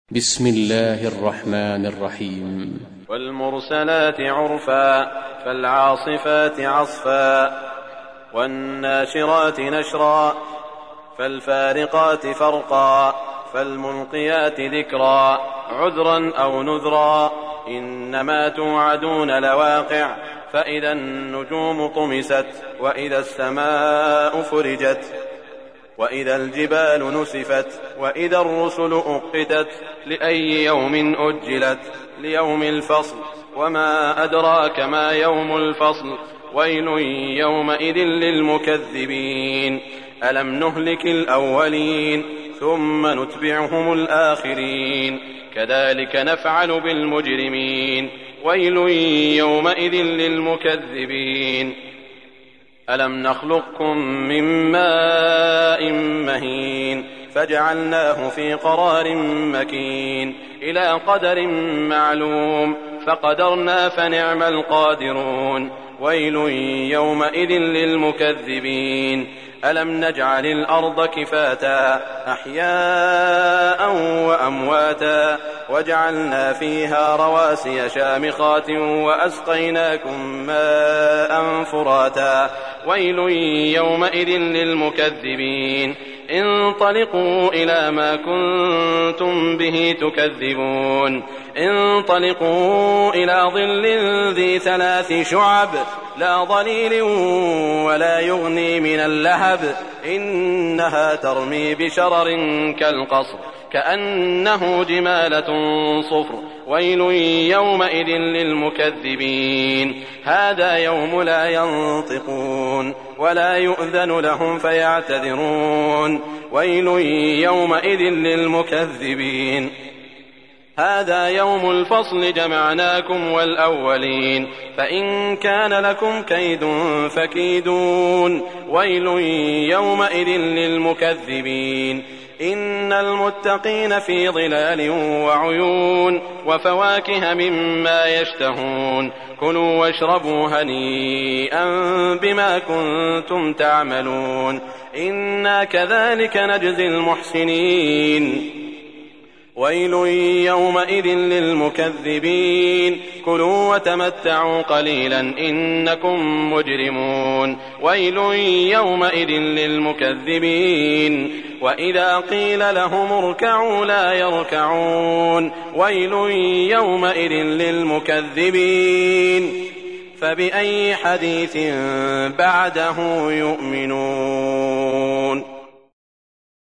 بسم الله الرحمن الرحيم. والمرسلات عرفا فالعاصفات عصفا والناشرات نشرا فالفارقات فرقا فالملقيات ذكرا عذرا أو نذرا إنما توعدون لواقع فإذا النجوم طمست وإذا السماء فرجت وإذا الجبال نسفت وإذا الرسل أقتت لأي يوم أجلت ليوم الفصل وما أدراك ما يوم الفصل ويل يومئذ للمكذبين ألم نهلك الأولين ثم نتبعهم الآخرين كذلك نفعل بالمجرمين ويل يومئذ للمكذبين ألم نخلقكم من ماء مهين فجعلناه في قرار مكين إلى قدر معلوم فقدرنا فنعم القادرون ويل يومئذ للمكذبين ألم نجعل الأرض كفاتا أحياء وأمواتا وجعلنا فيها رواسي شامخات وأسقيناكم ماء فراتا ويل يومئذ للمكذبين انطلقوا إلى ما كنتم به تكذبون انطلقوا إلى ظل ذي 3 شعب لا ظليل ولا يغني من اللهب إنها ترمي بشرر كالقصر كأنه جمالة صفر ويل يومئذ للمكذبين هذا يوم لا ينطقون ولا يؤذن لهم فيعتذرون ويل يومئذ للمكذبين هذا يوم الفصل جمعناكم والأولين فإن كان لكم كيد فكيدون ويل يومئذ للمكذبين إن المتقين في ظلال وعيون وفواكه مما يشتهون كلوا واشربوا هنيئا بما كنتم تعملون إنا كذلك نجزي المحسنين ويل يومئذ للمكذبين كلوا وتمتعوا قليلا إنكم مجرمون ويل يومئذ للمكذبين وإذا قيل لهم اركعوا لا يركعون ويل يومئذ للمكذبين فبأي حديث بعده يؤمنون.